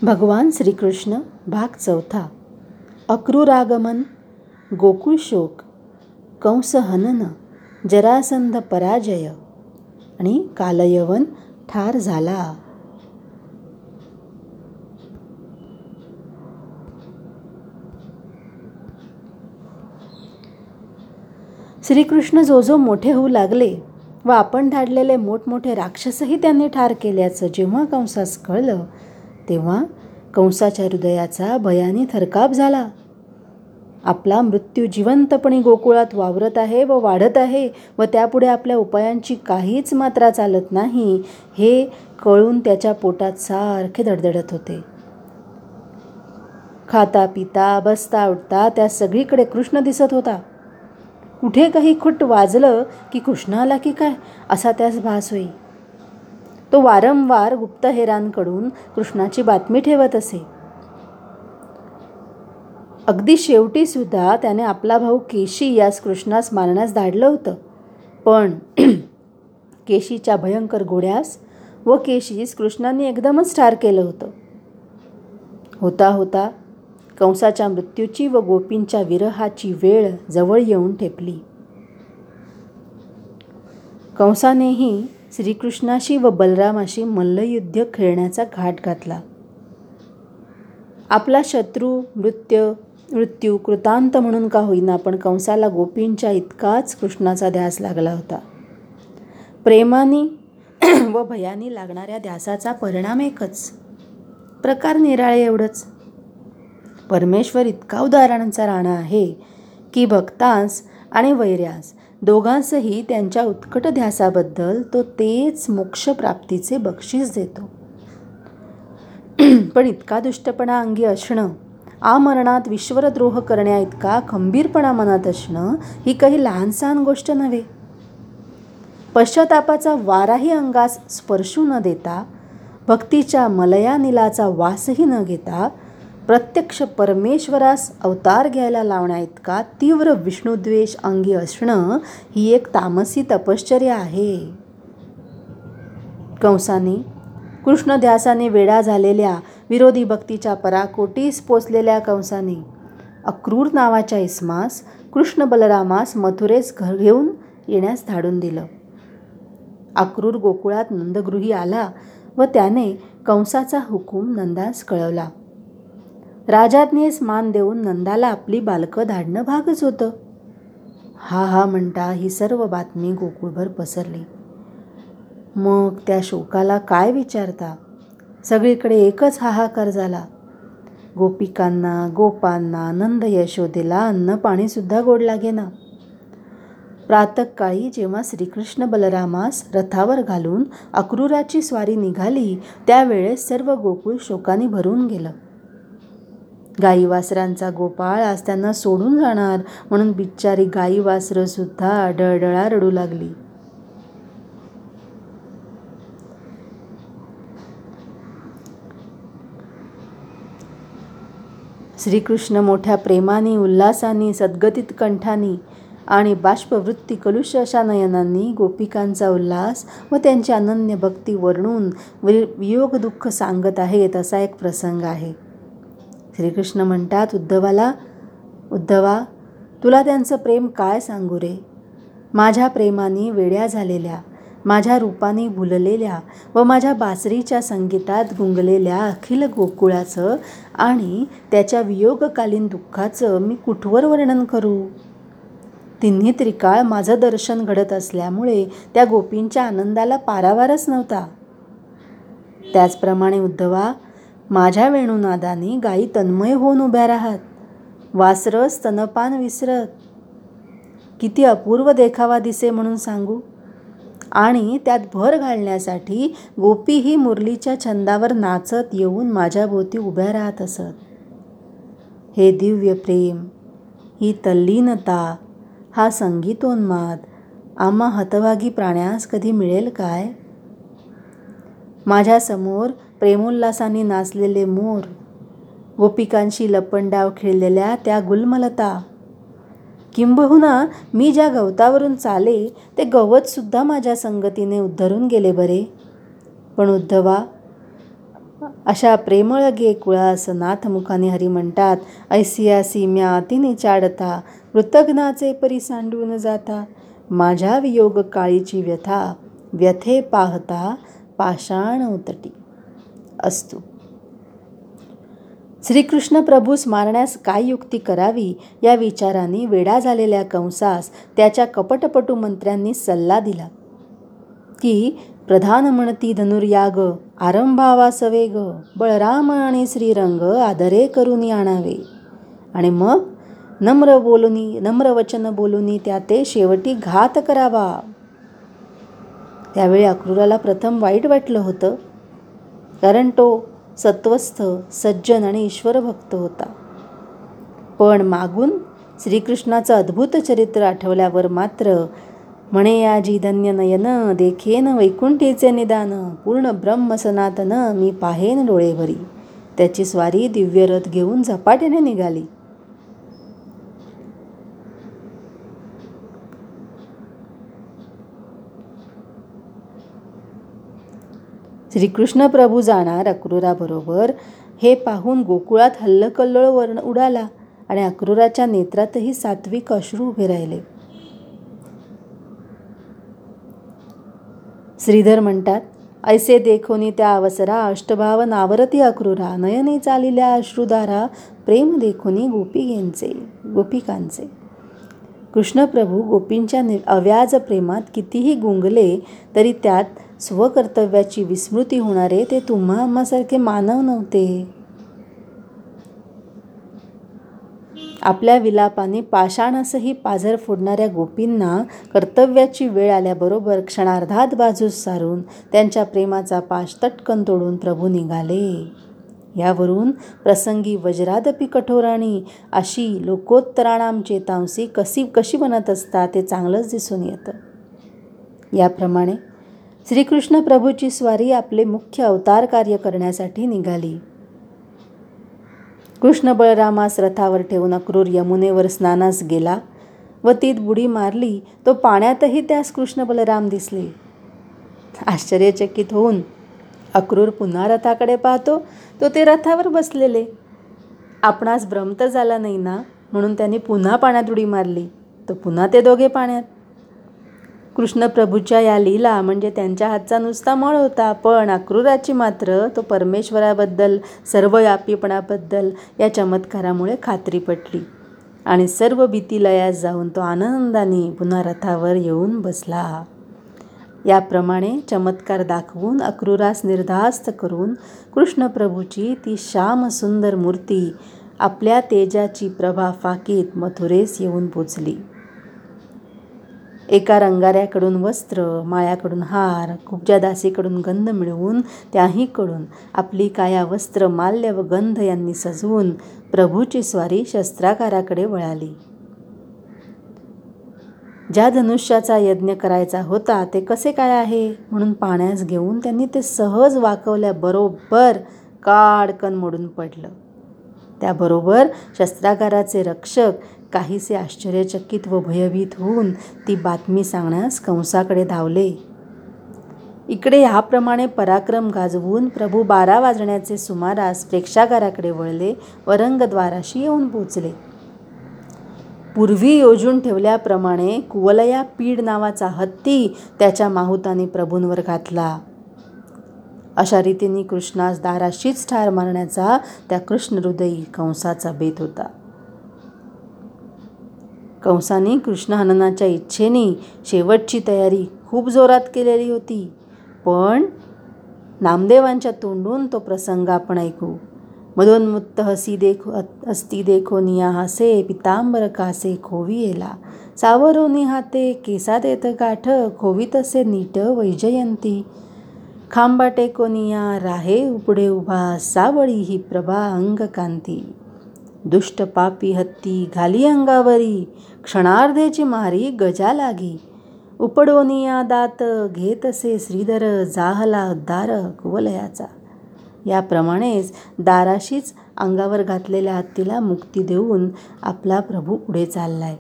भगवान श्रीकृष्ण भाग 4. अक्रूरागमन, गोकुळ शोक, कंस हनन, जरासंध पराजय आणि कालयवन ठार झाला. श्रीकृष्ण जो मोठे होऊ लागले व आपण धाडलेले मोठमोठे राक्षसही त्यांनी ठार केल्याचं जेव्हा कंसास कळलं तेव्हा कंसाच्या हृदयाचा भयाने थरकाप झाला. आपला मृत्यू जिवंतपणे गोकुळात वावरत आहे व वाढत आहे व त्यापुढे आपल्या उपायांची काहीच मात्रा चालत नाही हे कळून त्याच्या पोटात सारखे धडधडत होते. खाता पिता बसता उठता त्या सगळीकडे कृष्ण दिसत होता. कुठे काही खुट वाजलं की कृष्ण आला की काय असा त्यास भास होई. तो वारंवार गुप्तहेरांकडून कृष्णाची बातमी ठेवत असे. अगदी शेवटी सुद्धा त्याने आपला भाऊ केशी यास कृष्णास मारण्यास धाडलं होतं. पण केशीच्या भयंकर घोड्यास व केशीस कृष्णाने एकदमच ठार केलं होतं. होता होता कंसाच्या मृत्यूची व गोपींच्या विरहाची वेळ जवळ येऊन ठेपली. कंसानेही श्रीकृष्णाशी व बलरामाशी मल्लयुद्ध खेळण्याचा घाट घातला. आपला शत्रू मृत्यू कृतांत म्हणून का होईना पण कंसाला गोपींच्या इतकाच कृष्णाचा ध्यास लागला होता. प्रेमाने व भयाने लागणाऱ्या ध्यासाचा परिणाम एकच, प्रकार निराळे एवढंच. परमेश्वर इतका उदाहरणांचा राणा आहे की भक्तांस आणि वैऱ्यास दोघांसही त्यांच्या उत्कट ध्यासाबद्दल तो तेच मोक्षप्राप्तीचे बक्षीस देतो. पण इतका दुष्टपणा अंगी असणं, आमरणात विश्वद्रोह करण्या इतका खंबीरपणा मनात असणं ही काही लहानसहान गोष्ट नव्हे. पश्चातापाचा वाराही अंगास स्पर्शू न देता, भक्तीच्या मलया निलाचा वासही न घेता प्रत्यक्ष परमेश्वरास अवतार घ्यायला लावण्या इतका तीव्र विष्णुद्वेष अंगी असणं ही एक तामसी तपश्चर्या आहे. कंसाने कृष्णध्यासाने वेडा झालेल्या विरोधी भक्तीच्या पराकोटीस पोचलेल्या कंसाने अक्रूर नावाच्या इस्मास कृष्ण बलरामास मथुरेस घर घेऊन येण्यास धाडून दिलं. अक्रूर गोकुळात नंदगृही आला व त्याने कंसाचा हुकूम नंदास कळवला. राजाज्ञेस मान देऊन नंदाला आपली बालकं धाडणं भागच होतं. हा हा म्हणता ही सर्व बातमी गोकुळभर पसरली. मग त्या शोकाला काय विचारता, सगळीकडे एकच हाहाकार झाला. गोपिकांना गोपांना नंद यशोदेला अन्न पाणीसुद्धा गोड लागेना. प्रातःकाळी जेव्हा श्रीकृष्ण बलरामास रथावर घालून अक्रूराची स्वारी निघाली त्यावेळेस सर्व गोकुळ शोकाने भरून गेलं. गाई वासरांचा गोपाळ आज त्यांना सोडून जाणार म्हणून बिचारी गाई वासरं सुद्धा डळडळा रडू लागली. श्रीकृष्ण मोठ्या प्रेमाने उल्हासाने सद्गतीत कंठानी आणि बाष्पवृत्ती कलुष अशा नयनांनी गोपिकांचा उल्हास व त्यांची अनन्य भक्ती वर्णून वियोग दुःख सांगत आहेत असा एक प्रसंग आहे. श्रीकृष्ण म्हणतात उद्धवा तुला त्यांचं प्रेम काय सांगू रे. माझ्या प्रेमाने वेड्या झालेल्या, माझ्या रूपाने भुललेल्या व माझ्या बासरीच्या संगीतात गुंगलेल्या अखिल गोकुळाचं आणि त्याच्या वियोगकालीन दुःखाचं मी कुठवर वर्णन करू. तिन्ही त्रिकाळ माझं दर्शन घडत असल्यामुळे त्या गोपींच्या आनंदाला पारावारच नव्हता. त्याचप्रमाणे उद्धवा माझ्या वेणुनादाने गायी तन्मय होऊन उभ्या राहत, वासरं स्तनपान विसरत. किती अपूर्व देखावा दिसे म्हणून सांगू. आणि त्यात भर घालण्यासाठी गोपीही मुरलीच्या छंदावर नाचत येऊन माझ्या भोवती उभ्या राहत असत. हे दिव्य प्रेम, ही तल्लीनता, हा संगीतोन्माद आम्हा हतभागी प्राण्यास कधी मिळेल काय. माझ्यासमोर प्रेमोल्लासाने नाचलेले मोर, गोपिकांशी लपंडाव खेळलेल्या त्या गुलमलता, किंबहुना मी ज्या गवतावरून चाले ते गवतसुद्धा माझ्या संगतीने उद्धरून गेले बरे. पण उद्धवा अशा प्रेमळ गे कुळास नाथमुखाने हरी म्हणतात. ऐसियासी म्या तिने चाडता, कृतघ्नाचे परी सांडून जाता. माझ्या वियोग काळीची व्यथा, व्यथे पाहता पाषाण उतटी. असतो. श्रीकृष्ण प्रभूस मारण्यास काय युक्ती करावी या विचाराने वेडा झालेल्या कंसास त्याच्या कपटपटू मंत्र्यांनी सल्ला दिला की प्रधान म्हणती धनुर्याग, आरंभावा सवेग, बळराम आणि श्रीरंग आदरे करून आणावे. आणि मग नम्र वचन बोलूनी त्या ते शेवटी घात करावा. त्यावेळी अक्रूराला प्रथम वाईट वाटलं होतं, कारण तो सत्वस्थ, सज्जन आणि ईश्वरभक्त होता. पण मागून श्रीकृष्णाचं अद्भुत चरित्र आठवल्यावर मात्र म्हणे याजी धन्य नयन, देखेन वैकुंठीचे निदान, पूर्ण ब्रह्म सनातन मी पाहेन डोळेभरी. त्याची स्वारी दिव्य रथ घेऊन झपाट्याने निघाली. श्रीकृष्ण प्रभू जाणार अक्रूराबरोबर हे पाहून गोकुळात हल्लकल्लोळ उडाला आणि अक्रूराच्या नेत्रातही सात्विक अश्रू उभे राहिले. श्रीधर म्हणतात, ऐसे देखोनी त्या अवसरा, अष्टभाव नावरती अक्रूरा, नयने चालिल्या अश्रुधारा, प्रेम देखोनी गोपिकांचे. कृष्णप्रभू गोपींच्या अव्याज प्रेमात कितीही गुंगले तरी त्यात स्वकर्तव्याची विस्मृती होणारे ते तुम्हा आम्हासारखे मानव नव्हते. आपल्या विलापाने पाषाणासही पाझर फोडणाऱ्या गोपींना कर्तव्याची वेळ आल्याबरोबर क्षणार्धात बाजूस सारून त्यांच्या प्रेमाचा पाश तटकन तोडून प्रभू निघाले. यावरून प्रसंगी वज्रादपी कठोराणी अशी लोकोत्तराणाम चेतांसी कशी बनत असतात ते चांगलंच दिसून येतं. याप्रमाणे श्रीकृष्ण प्रभूची स्वारी आपले मुख्य अवतार कार्य करण्यासाठी निघाली. कृष्ण बळरामास रथावर ठेवून अक्रूर यमुनेवर स्नानास गेला व तीत बुडी मारली. तो पाण्यातही त्यास कृष्ण बलराम दिसले. आश्चर्यचकित होऊन अक्रूर पुन्हा रथाकडे पाहतो, तो ते रथावर बसलेले. आपणास भ्रम तर झाला नाही ना, म्हणून त्यांनी पुन्हा पाण्यात उडी मारली. तो पुन्हा ते दोघे पाण्यात. कृष्णप्रभूच्या या लीला म्हणजे त्यांच्या हातचा नुसता मळ होता, पण अक्रूराची मात्र तो परमेश्वराबद्दल, सर्वव्यापीपणाबद्दल या चमत्कारामुळे खात्री पटली आणि सर्व भीती लयास जाऊन तो आनंदाने पुन्हा रथावर येऊन बसला. याप्रमाणे चमत्कार दाखवून अक्रूरास निर्धास्त करून कृष्णप्रभूची ती श्यामसुंदर मूर्ती आपल्या तेजाची प्रभा फाकीत मथुरेस येऊन पोचली. एका रंगाऱ्याकडून वस्त्र, मायाकडून हार, कुब्जादासीकडून गंध मिळवून त्याहीकडून आपली काया वस्त्र, माल्य व गंध यांनी सजवून प्रभूची स्वारी शस्त्रागाराकडे वळाली. ज्या धनुष्याचा यज्ञ करायचा होता ते कसे काय आहे म्हणून पाण्यास घेऊन त्यांनी ते सहज वाकवल्याबरोबर काडकन मोडून पडलं. त्याबरोबर शस्त्रागाराचे रक्षक काहीसे आश्चर्यचकित व भयभीत होऊन ती बातमी सांगण्यास कंसाकडे धावले. इकडे ह्याप्रमाणे पराक्रम गाजवून प्रभू 12 वाजण्याचे सुमारास प्रेक्षागाराकडे वळले व रंगद्वाराशी येऊन पोचले. पूर्वी योजून ठेवल्याप्रमाणे कुवलया पीड नावाचा हत्ती त्याच्या माहुताने प्रभूंवर घातला. अशा रीतीने कृष्णास दाराशीच ठार मारण्याचा त्या कृष्णहृदयी कंसाचा बेत होता. कंसाने कृष्ण हननाच्या इच्छेने शेवटची तयारी खूप जोरात केलेली होती, पण नामदेवांच्या तोंडून तो प्रसंग आपण ऐकू. मदोन्मुत्त हस्ती देखो निया हासे, पितांबर कासे खोवी येला, सावरोनी हाते केसा देत गाठ, खोवी तसे नीट वैजयंती, खांबा टेकोनिया राहे उपडे उभा, सावळी ही प्रभा अंगकांती, दुष्ट पापी हत्ती घाली अंगावरी, क्षणार्धेची मारी गजा लागी, उपडोनिया दात घेतसे श्रीधर, जाहला उद्धार कुवलयाचा. याप्रमाणेच दाराशीच अंगावर घातलेल्या हत्तीला मुक्ती देऊन आपला प्रभू पुढे चाललाय.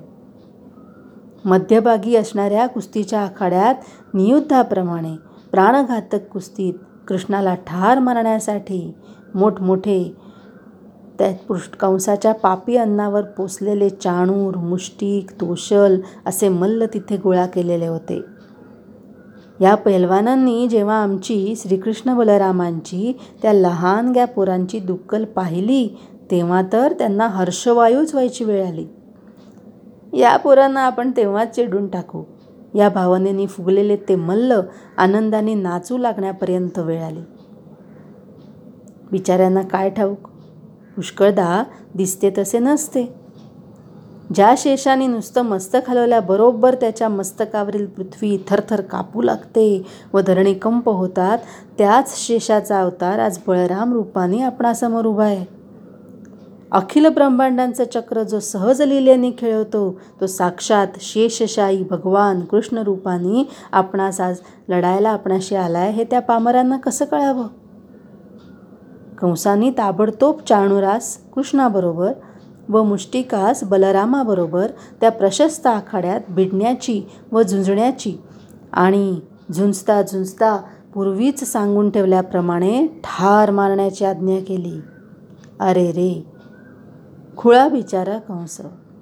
मध्यभागी असणाऱ्या कुस्तीच्या आखाड्यात नियुद्धाप्रमाणे प्राणघातक कुस्तीत कृष्णाला ठार मारण्यासाठी मोठमोठे त्या कंसाच्या पापी अन्नावर पोसलेले चाणूर, मुष्टिक, तोशल असे मल्ल तिथे गोळा केलेले होते. या पैलवानांनी जेव्हा आमची श्रीकृष्ण बलरामांची त्या लहानग्या पोरांची दुक्कल पाहिली तेव्हा तर त्यांना हर्षवायूच व्हायची वेळ आली. या पोरांना आपण तेव्हाच चिडून टाकू, या भावनेने फुगलेले ते मल्ल आनंदाने नाचू लागण्यापर्यंत वेळ आली. बिचाऱ्यांना काय ठाऊक, पुष्कळदा दिसते तसे नसते. ज्या शेषाने नुसतं मस्तक हलवल्याबरोबर त्याच्या मस्तकावरील पृथ्वी थरथर कापू लागते व धरणीकंप होतात, त्याच शेषाचा अवतार आज बळराम रूपाने आपणासमोर उभा आहे. अखिल ब्रह्मांडांचं चक्र जो सहज लीलेने खेळवतो तो साक्षात शेषशाही भगवान कृष्ण रूपाने आपणास आज लढायला आपणाशी आलाय हे त्या पामरांना कसं कळावं. कंसाने ताबडतोब चाणूरास कृष्णाबरोबर व मुष्टिकास बलरामाबरोबर त्या प्रशस्त आखाड्यात भिडण्याची व झुंजण्याची आणि झुंजता झुंजता पूर्वीच सांगून ठेवल्याप्रमाणे ठार मारण्याची आज्ञा केली. अरे रे, खुळा बिचारा कंस.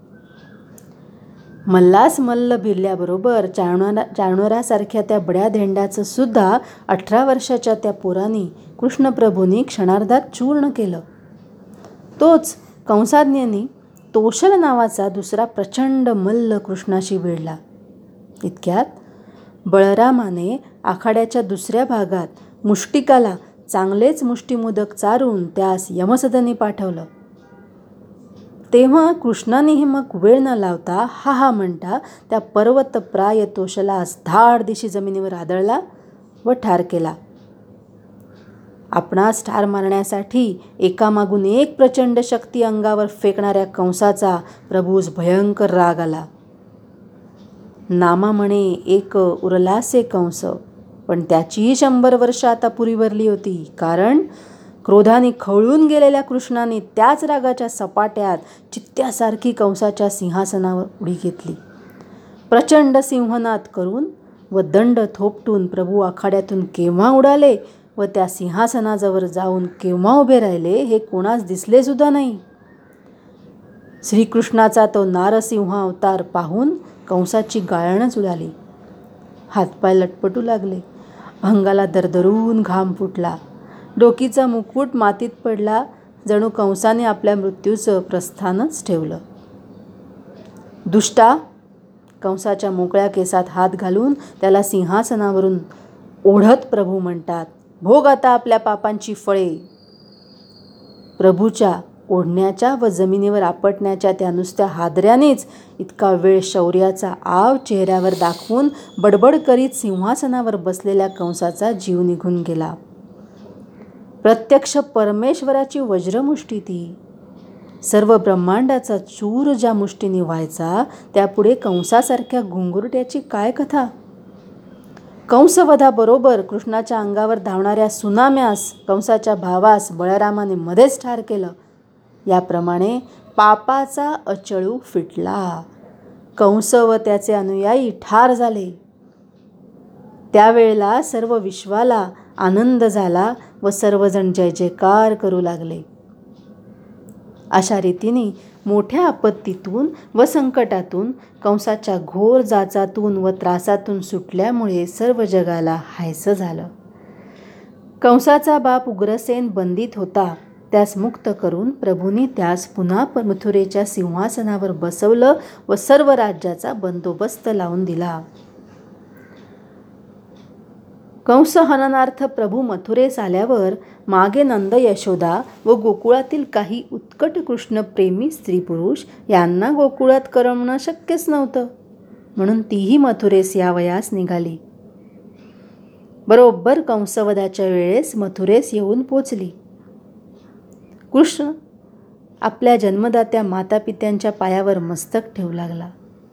मल्लास मल्ल भिरल्याबरोबर चाणूरासारख्या त्या बड्या धेंड्याचं सुद्धा 18 वर्षाच्या त्या पोराने कृष्णप्रभूंनी क्षणार्धात चूर्ण केलं. तोच कंसाज्ञेने तोशल नावाचा दुसरा प्रचंड मल्ल कृष्णाशी भिडला. इतक्यात बळरामाने आखाड्याच्या दुसऱ्या भागात मुष्टिकाला चांगलेच मुष्टिमोदक चारून त्यास यमसदनी पाठवलं. तेव्हा कृष्णानेही मग वेळ न लावता हा हा म्हणता त्या पर्वतप्राय तोशलास धाड दिशी जमिनीवर आदळला व ठार केला. आपणास ठार मारण्यासाठी एकामागून एक प्रचंड शक्ती अंगावर फेकणाऱ्या कंसाचा प्रभूस भयंकर राग आला. नामा म्हणे एक उरलासे कंस, पण त्याचीही 100 वर्ष आता पुरी भरली होती. कारण क्रोधाने खवळून गेलेल्या कृष्णाने त्याच रागाच्या सपाट्यात चित्त्यासारखी कंसाच्या सिंहासनावर उडी घेतली. प्रचंड सिंहनाद करून व दंड थोपटून प्रभू आखाड्यातून केव्हा उडाले व त्या सिंहासनाजवळ जाऊन केव्हा उभे राहिले हे कोणास दिसले सुद्धा नाही. श्रीकृष्णाचा तो नारसिंह अवतार पाहून कंसाची गाळणच उडाली. हातपाय लटपटू लागले, अंगाला दरदरून घाम फुटला, डोकीचा मुकुट मातीत पडला, जणू कंसाने आपल्या मृत्यूचं प्रस्थानच ठेवलं. दुष्टा, कंसाच्या मोकळ्या केसात हात घालून त्याला सिंहासनावरून ओढत प्रभू म्हणतात, भोग आता आपल्या पापांची फळे. प्रभूच्या ओढण्याच्या व जमिनीवर आपटण्याच्या त्या नुसत्या हादऱ्यानेच इतका वेळ शौर्याचा आव चेहऱ्यावर दाखवून बडबड करीत सिंहासनावर बसलेल्या कंसाचा जीव निघून गेला. प्रत्यक्ष परमेश्वराची वज्रमुष्टी ती. सर्व ब्रह्मांडाचा चूर ज्या मुष्टीने व्हायचा त्यापुढे कंसासारख्या घुंगुरट्याची काय कथा. कंसवधाबरोबर कृष्णाच्या अंगावर धावणाऱ्या सुनाम्यास कंसाच्या भावास बळरामाने मध्येच ठार केलं. याप्रमाणे पापाचा अचळू फिटला. कंस व त्याचे अनुयायी ठार झाले. त्यावेळेला सर्व विश्वाला आनंद झाला व सर्वजण जय जयकार करू लागले. अशा रीतीने मोठ्या आपत्तीतून व संकटातून कंसाच्या घोर जाचातून व त्रासातून सुटल्यामुळे सर्व जगाला हायसं झालं. कंसाचा बाप उग्रसेन बंदित होता, त्यास मुक्त करून प्रभूंनी त्यास पुन्हा मथुरेच्या सिंहासनावर बसवलं व सर्व राज्याचा बंदोबस्त लावून दिला. कंस हननार्थ प्रभू मथुरेस आल्यावर मागे नंद यशोदा व गोकुळातील काही उत्कट कृष्णप्रेमी स्त्री पुरुष यांना गोकुळात करमणं शक्यच नव्हतं, म्हणून तीही मथुरेस यावयास निघाली. बरोबर कंसवधाच्या वेळेस मथुरेस येऊन पोचली. कृष्ण आपल्या जन्मदात्या मातापित्यांच्या पायावर मस्तक ठेवू लागला.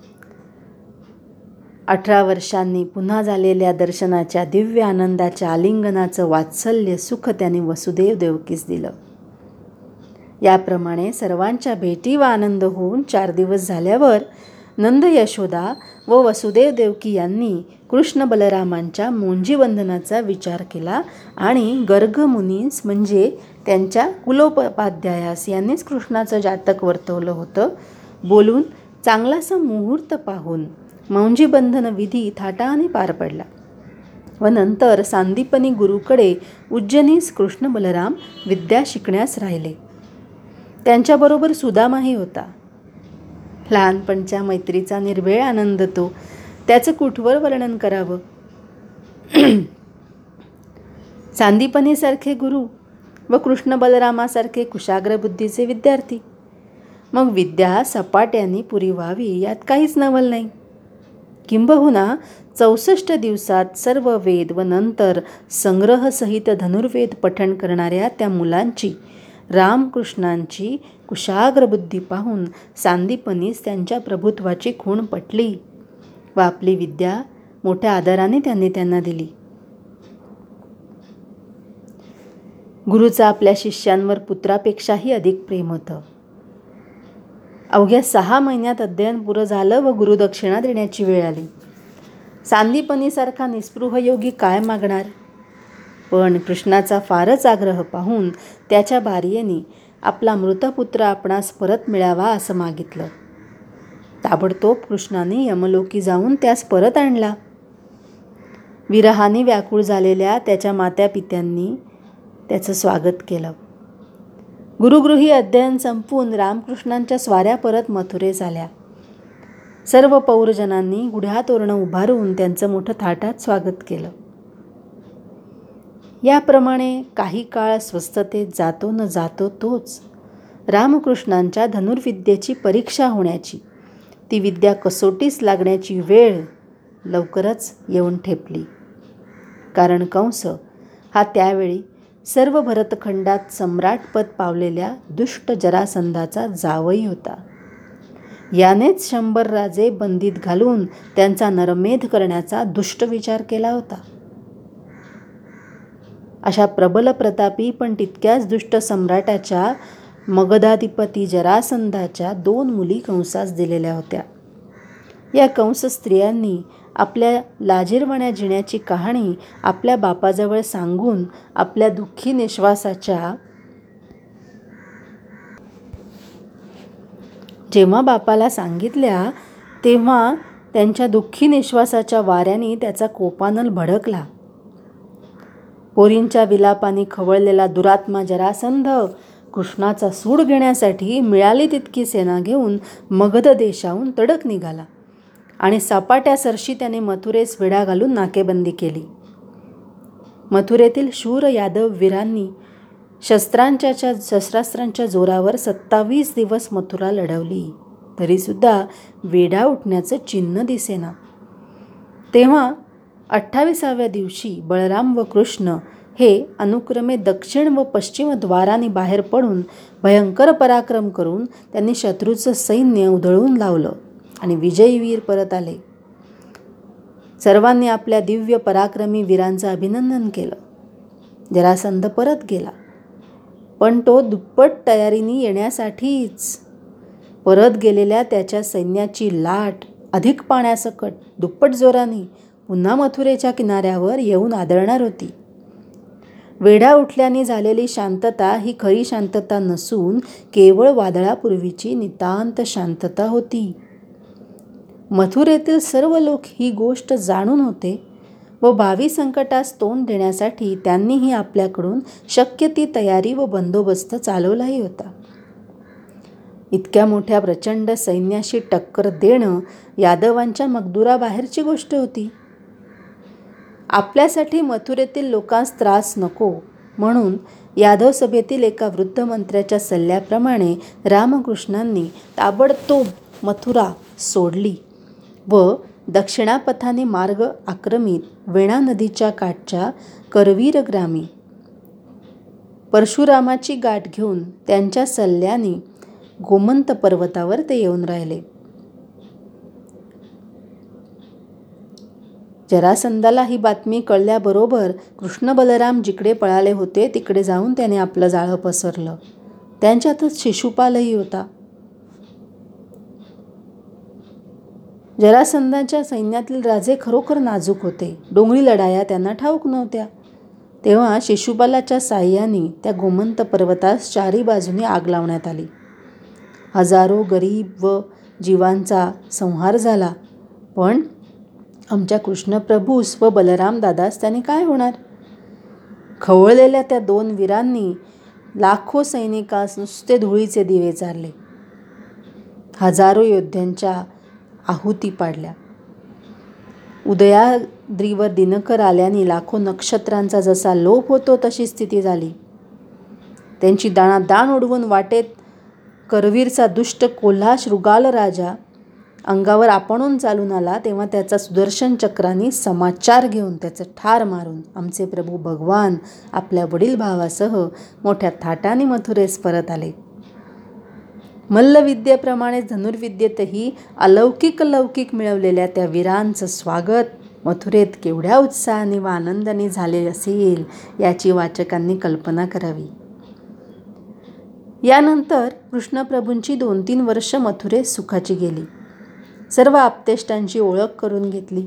18 वर्षांनी पुन्हा झालेल्या दर्शनाच्या दिव्य आनंदाच्या आलिंगनाचं वात्सल्य सुख त्याने वसुदेव देवकीस दिलं. याप्रमाणे सर्वांच्या भेटी व आनंद होऊन 4 दिवस झाल्यावर नंद यशोदा व वसुदेव देवकी यांनी कृष्ण बलरामांच्या मोंजीबंधनाचा विचार केला आणि गर्ग मुनीस म्हणजे त्यांच्या कुलोपाध्यायास यांनीच कृष्णाचं जातक वर्तवलं होतं. बोलून चांगलासा मुहूर्त पाहून मौंजीबंधन विधी थाटाने पार पडला व नंतर सांदीपनी गुरुकडे उज्जैनीस कृष्ण बलराम विद्या शिकण्यास राहिले. त्यांच्याबरोबर सुदामाही होता. लहानपणच्या मैत्रीचा निर्भेळ आनंद तो, त्याचं कुठवर वर्णन करावं. सांदीपनीसारखे गुरु व कृष्ण बलरामासारखे कुशाग्र बुद्धीचे विद्यार्थी. मग विद्या सपाट्याने पुरी व्हावी यात काहीच नवल नाही. किंबहुना 64 दिवसात सर्व वेद व नंतर संग्रहसहित धनुर्वेद पठण करणाऱ्या त्या मुलांची, रामकृष्णांची कुशाग्र बुद्धी पाहून सांदीपनीस त्यांच्या प्रभुत्वाची खूण पटली व आपली विद्या मोठ्या आदराने त्यांना दिली. गुरुचं आपल्या शिष्यांवर पुत्रापेक्षाही अधिक प्रेम होतं. अवघ्या 6 महिन्यात अध्ययन पुरं झालं व गुरुदक्षिणा देण्याची वेळ आली. सांदीपनीसारखा निस्पृह योगी काय मागणार? पण कृष्णाचा फारच आग्रह पाहून त्याच्या बार्येने आपला मृतपुत्र आपणास परत मिळावा असं मागितलं. ताबडतोब कृष्णाने यमलोकी जाऊन त्यास परत आणला. विरहाने व्याकुळ झालेल्या त्याच्या मात्यापित्यांनी त्याचं स्वागत केलं. गुरुगृही अध्ययन संपवून रामकृष्णांच्या स्वाऱ्या परत मथुरेस आल्या. सर्व पौरजनांनी गुढ्या तोरणं उभारून त्यांचं मोठं थाटात स्वागत केलं. याप्रमाणे काही काळ स्वस्थतेत जातो न जातो तोच रामकृष्णांच्या धनुर्विद्येची परीक्षा होण्याची, ती विद्या कसोटीस लागण्याची वेळ लवकरच येऊन ठेपली. कारण कंस हा त्यावेळी सर्व भरतखंडात सम्राटपद पावलेल्या दुष्ट जरासंधाचा जावई होता. यानेच 100 राजे बंदीत घालून त्यांचा नरमेध करण्याचा दुष्ट विचार केला होता. अशा प्रबल प्रतापी पण तितक्याच दुष्ट सम्राटाच्या मगधाधिपती जरासंधाच्या 2 मुली कंसास दिलेल्या होत्या. या कंस स्त्रियांनी आपल्या लाजिरवाण्या जिण्याची कहाणी आपल्या बापाजवळ सांगून आपल्या दुःखी निश्वासाच्या जेव्हा बापाला सांगितल्या तेव्हा त्यांच्या दुःखी निश्वासाच्या वाऱ्याने त्याचा कोपानल भडकला. पोरींच्या विलापाने खवळलेला दुरात्मा जरासंध कृष्णाचा सूड घेण्यासाठी मिळाली तितकी सेना घेऊन मगध देशाहून तडक निघाला आणि सपाट्यासरशी त्याने मथुरेस वेढा घालून नाकेबंदी केली. मथुरेतील शूर यादव वीरांनी शस्त्रास्त्रांच्या जोरावर 27 दिवस मथुरा लढवली, तरीसुद्धा वेढा उठण्याचं चिन्ह दिसेना. तेव्हा 28व्या दिवशी बळराम व कृष्ण हे अनुक्रमे दक्षिण व पश्चिम द्वारांनी बाहेर पडून भयंकर पराक्रम करून त्यांनी शत्रूचं सैन्य उधळून लावलं आणि विजयवीर परत आले. सर्वांनी आपल्या दिव्य पराक्रमी वीरांचं अभिनंदन केलं. जरासंध परत गेला, पण तो दुप्पट तयारीने येण्यासाठीच. परत गेलेल्या त्याच्या सैन्याची लाट अधिक पाण्यासकट दुप्पट जोराने पुन्हा मथुरेच्या किनाऱ्यावर येऊन आदळणार होती. वेढा उठल्याने झालेली शांतता ही खरी शांतता नसून केवळ वादळापूर्वीची नितांत शांतता होती. मथुरेतील सर्व लोक ही गोष्ट जाणून होते व भावी संकटास तोंड देण्यासाठी त्यांनीही आपल्याकडून शक्य ती तयारी व बंदोबस्त चालवलाही होता. इतक्या मोठ्या प्रचंड सैन्याशी टक्कर देणं यादवांच्या मगदुराबाहेरची गोष्ट होती. आपल्यासाठी मथुरेतील लोकांस त्रास नको म्हणून यादव सभेतील एका वृद्ध मंत्र्याच्या सल्ल्याप्रमाणे रामकृष्णांनी ताबडतोब मथुरा सोडली व दक्षिणापथाने मार्ग आक्रमित वेणा नदीच्या काठच्या करवीर ग्रामी परशुरामाची गाठ घेऊन त्यांच्या सल्ल्याने गोमंत पर्वतावर ते येऊन राहिले. जरासंधाला ही बातमी कळल्याबरोबर कृष्ण बलराम जिकडे पळाले होते तिकडे जाऊन त्याने आपलं जाळं पसरलं. त्यांच्यातच शिशुपालही होता. जरासंधाच्या सैन्यातील राजे खरोखर नाजूक होते. डोंगरी लढाया त्यांना ठाऊक नव्हत्या. तेव्हा शिशुपालाच्या साह्याने त्या गोमंत पर्वतास चारी बाजूने आग लावण्यात आली. हजारो गरीब व जीवांचा संहार झाला. पण आमच्या कृष्णप्रभूस व बलराम दादास त्याने काय होणार? खवळलेल्या त्या दोन वीरांनी लाखो सैनिकास नुसते धुळीचे दिवे चारले. हजारो योद्ध्यांच्या आहुती पाडल्या. उदयाद्रीवर दिनकर आल्याने लाखो नक्षत्रांचा जसा लोप होतो तशी स्थिती झाली. त्यांची दाणादाण उडवून वाटेत करवीरचा दुष्ट कोल्हा शृगाल राजा अंगावर आपणून चालून आला, तेव्हा त्याचा सुदर्शन चक्राने समाचार घेऊन त्याचं ठार मारून आमचे प्रभू भगवान आपल्या वडील भावासह मोठ्या थाटाने मथुरेस परत आले. मल्लविद्येप्रमाणे धनुर्विद्येतही अलौकिक लौकिक मिळवलेल्या त्या वीरांचं स्वागत मथुरेत केवढ्या उत्साहाने व आनंदाने झाले असेल याची वाचकांनी कल्पना करावी. यानंतर कृष्णप्रभूंची 2-3 वर्ष मथुरेत सुखाची गेली. सर्व आप्तेष्टांची ओळख करून घेतली.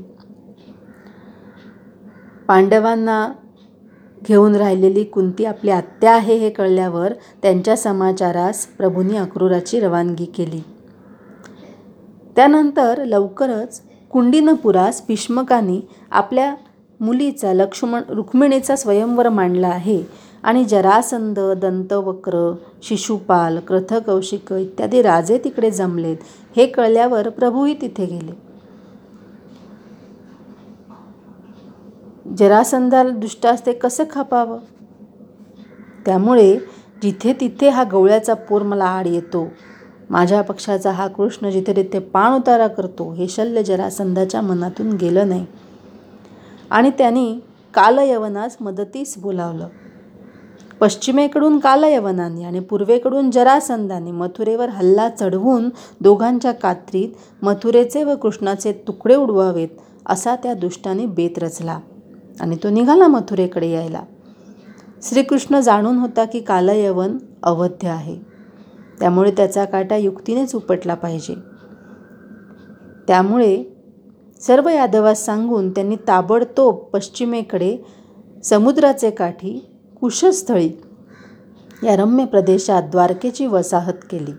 पांडवांना घेऊन राहिलेली कुंती आपली आत्या आहे हे कळल्यावर त्यांच्या समाचारास प्रभूंनी अक्रूराची रवानगी केली. त्यानंतर लवकरच कुंडिनपुरास भीष्मकांनी आपल्या मुलीचा रुक्मिणीचा स्वयंवर मांडला आहे आणि जरासंध, दंतवक्र, शिशुपाल, कृथकौशिक इत्यादी राजे तिकडे जमलेत हे कळल्यावर प्रभूही तिथे गेले. जरासंधाला दुष्टास ते कसं खपावं? त्यामुळे जिथे तिथे हा गवळ्याचा पोर मला आड येतो, माझ्या पक्षाचा हा कृष्ण जिथे तिथे पाण उतारा करतो, हे शल्य जरासंधाच्या मनातून गेलं नाही आणि त्यांनी कालयवनास मदतीस बोलावलं. पश्चिमेकडून कालयवनाने आणि पूर्वेकडून जरासंधाने मथुरेवर हल्ला चढवून दोघांच्या कात्रीत मथुरेचे व कृष्णाचे तुकडे उडवावेत असा त्या दुष्टाने बेत रचला आणि तो निघाला मथुरेकडे यायला. श्रीकृष्ण जाणून होता की कालयवन अवध्य आहे, त्यामुळे त्याचा काटा युक्तीनेच उपटला पाहिजे. त्यामुळे सर्व यादवास सांगून त्यांनी ताबडतोब पश्चिमेकडे समुद्राचे काठी कुशस्थळी या रम्य प्रदेशात द्वारकेची वसाहत केली.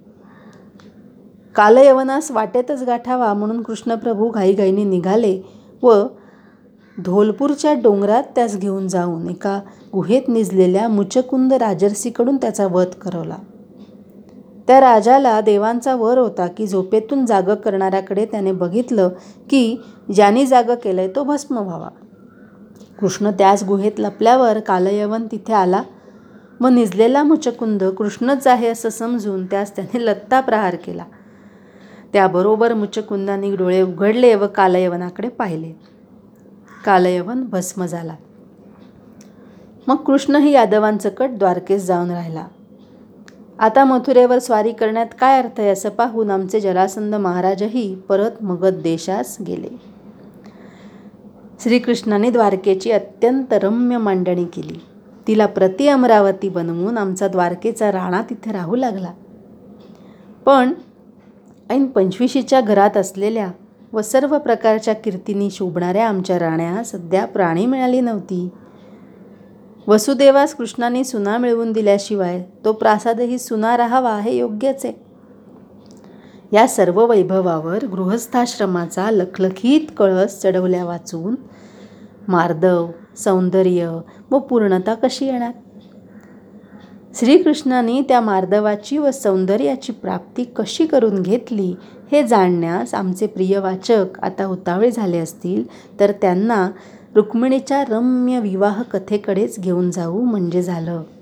कालयवनास वाटेतच गाठावा म्हणून कृष्णप्रभू घाईघाईने निघाले व धोलपूरच्या डोंगरात त्यास घेऊन जाऊन एका गुहेत निजलेल्या मुचकुंद राजर्षीकडून त्याचा वध करवला. त्या राजाला देवांचा वर होता की झोपेतून जाग करणाऱ्याकडे त्याने बघितलं की ज्याने जाग केलंय तो भस्म व्हावा. कृष्ण त्याच गुहेत लपल्यावर कालयवन तिथे आला व निजलेला मुचकुंद कृष्णच आहे असं समजून त्यास त्याने लत्ता प्रहार केला. त्याबरोबर मुचकुंदाने डोळे उघडले व कालयवनाकडे पाहिले. कालयवन भस्म झाला. मग कृष्णही यादवांसकट द्वारकेस जाऊन राहिला. आता मथुरेवर स्वारी करण्यात काय अर्थ आहे असं पाहून आमचे जरासंध महाराजही परत मगध देशास गेले. श्रीकृष्णाने द्वारकेची अत्यंत रम्य मांडणी केली. तिला प्रति अमरावती बनवून आमचा द्वारकेचा राणा तिथे राहू लागला. पण ऐन 25शीच्या घरात असलेल्या व सर्व प्रकारच्या कीर्तींनी शोभणाऱ्या आमच्या राण्या सध्या प्राणी मिळाली नव्हती. वसुदेवास कृष्णाने सुना मिळवून दिल्याशिवाय तो प्रासादही सुना राहावा हे योग्यच आहे. या सर्व वैभवावर गृहस्थाश्रमाचा लखलखीत कळस चढवल्या वाचून मार्दव, सौंदर्य व पूर्णता कशी येणार? श्रीकृष्णाने त्या मार्दवाची व सौंदर्याची प्राप्ती कशी करून घेतली हे जाणण्यास आमचे प्रिय वाचक आता उतावळे झाले असतील तर त्यांना रुक्मिणीच्या रम्य विवाह कथेकडेच घेऊन जाऊ म्हणजे झालं.